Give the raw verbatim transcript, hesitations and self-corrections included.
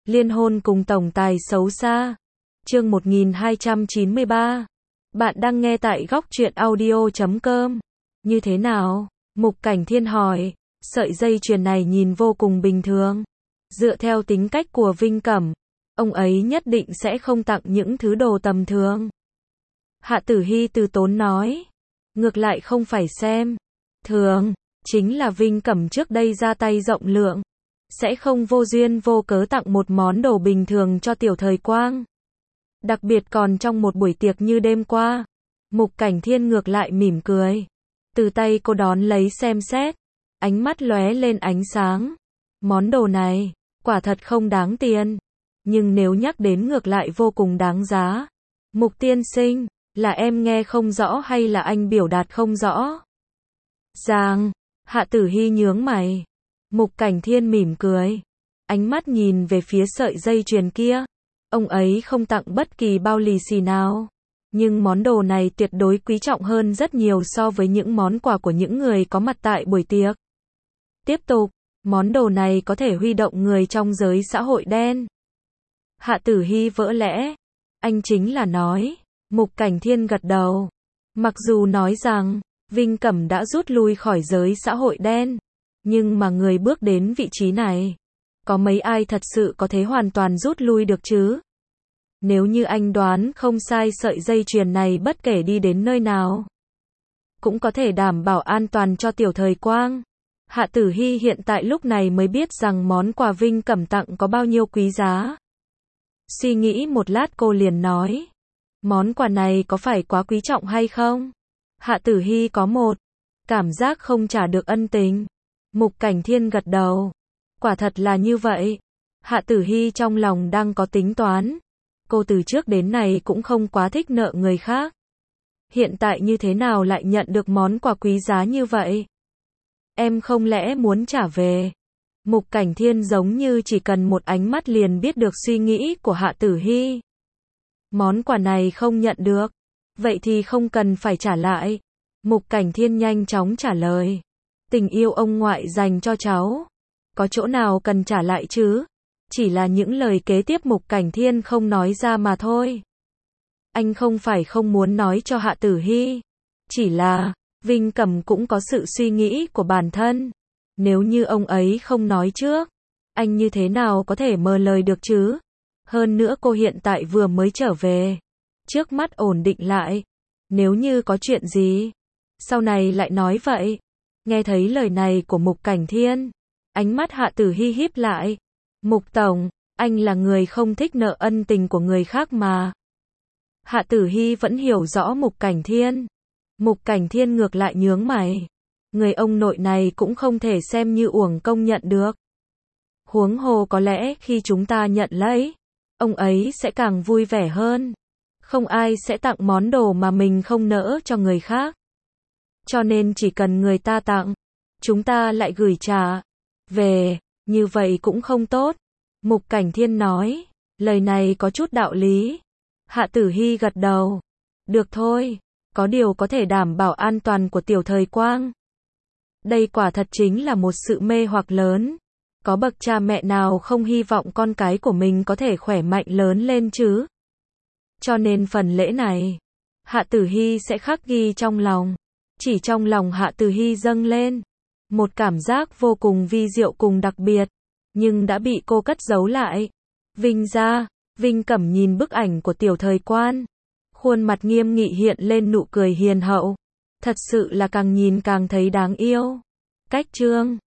Liên hôn cùng tổng tài xấu xa. Chương một nghìn hai trăm chín mươi ba. Bạn đang nghe tại góc truyện audio chấm com. Như thế nào? Mục Cảnh Thiên hỏi. Sợi dây chuyền này nhìn vô cùng bình thường. Dựa theo tính cách của Vinh Cẩm, ông ấy nhất định sẽ không tặng những thứ đồ tầm thường. Hạ Tử Hy từ tốn nói. Ngược lại không phải xem thường, chính là Vinh Cẩm trước đây ra tay rộng lượng, sẽ không vô duyên vô cớ tặng một món đồ bình thường cho Tiểu Thời Quang. Đặc biệt còn trong một buổi tiệc như đêm qua. Mục Cảnh Thiên ngược lại mỉm cười. Từ tay cô đón lấy xem xét, ánh mắt lóe lên ánh sáng. Món đồ này, quả thật không đáng tiền, nhưng nếu nhắc đến ngược lại vô cùng đáng giá. Mục tiên sinh, là em nghe không rõ hay là anh biểu đạt không rõ? Giang, Hạ Tử Hy nhướng mày. Mục Cảnh Thiên mỉm cười, ánh mắt nhìn về phía sợi dây chuyền kia. Ông ấy không tặng bất kỳ bao lì xì nào, nhưng món đồ này tuyệt đối quý trọng hơn rất nhiều so với những món quà của những người có mặt tại buổi tiệc. Tiếp tục, món đồ này có thể huy động người trong giới xã hội đen. Hạ Tử Hy vỡ lẽ. Anh chính là nói. Mục Cảnh Thiên gật đầu. Mặc dù nói rằng Vinh Cẩm đã rút lui khỏi giới xã hội đen, nhưng mà người bước đến vị trí này, có mấy ai thật sự có thể hoàn toàn rút lui được chứ? Nếu như anh đoán không sai, sợi dây chuyền này bất kể đi đến nơi nào, cũng có thể đảm bảo an toàn cho Tiểu Thời Quang. Hạ Tử Hy hiện tại lúc này mới biết rằng món quà Vinh Cẩm tặng có bao nhiêu quý giá. Suy nghĩ một lát cô liền nói. Món quà này có phải quá quý trọng hay không? Hạ Tử Hy có một cảm giác không trả được ân tình. Mục Cảnh Thiên gật đầu. Quả thật là như vậy. Hạ Tử Hy trong lòng đang có tính toán. Cô từ trước đến nay cũng không quá thích nợ người khác. Hiện tại như thế nào lại nhận được món quà quý giá như vậy? Em không lẽ muốn trả về? Mục Cảnh Thiên giống như chỉ cần một ánh mắt liền biết được suy nghĩ của Hạ Tử Hy. Món quà này không nhận được, vậy thì không cần phải trả lại. Mục Cảnh Thiên nhanh chóng trả lời. Tình yêu ông ngoại dành cho cháu, có chỗ nào cần trả lại chứ? Chỉ là những lời kế tiếp Mục Cảnh Thiên không nói ra mà thôi. Anh không phải không muốn nói cho Hạ Tử Hy, chỉ là Vinh Cẩm cũng có sự suy nghĩ của bản thân. Nếu như ông ấy không nói trước, anh như thế nào có thể mở lời được chứ? Hơn nữa cô hiện tại vừa mới trở về, trước mắt ổn định lại. Nếu như có chuyện gì, sau này lại nói vậy. Nghe thấy lời này của Mục Cảnh Thiên, ánh mắt Hạ Tử Hy híp lại. Mục Tổng, anh là người không thích nợ ân tình của người khác mà. Hạ Tử Hy vẫn hiểu rõ Mục Cảnh Thiên. Mục Cảnh Thiên ngược lại nhướng mày. Người ông nội này cũng không thể xem như uổng công nhận được. Huống hồ có lẽ khi chúng ta nhận lấy, ông ấy sẽ càng vui vẻ hơn. Không ai sẽ tặng món đồ mà mình không nỡ cho người khác. Cho nên chỉ cần người ta tặng, chúng ta lại gửi trả về, như vậy cũng không tốt. Mục Cảnh Thiên nói, lời này có chút đạo lý. Hạ Tử Hy gật đầu. Được thôi, có điều có thể đảm bảo an toàn của Tiểu Thời Quang. Đây quả thật chính là một sự mê hoặc lớn. Có bậc cha mẹ nào không hy vọng con cái của mình có thể khỏe mạnh lớn lên chứ? Cho nên phần lễ này, Hạ Tử Hy sẽ khắc ghi trong lòng. Chỉ trong lòng Hạ Tử Hy dâng lên một cảm giác vô cùng vi diệu cùng đặc biệt, nhưng đã bị cô cất giấu lại. Vinh gia, Vinh Cẩm nhìn bức ảnh của Tiểu Thời Quan, khuôn mặt nghiêm nghị hiện lên nụ cười hiền hậu. Thật sự là càng nhìn càng thấy đáng yêu. Cách chương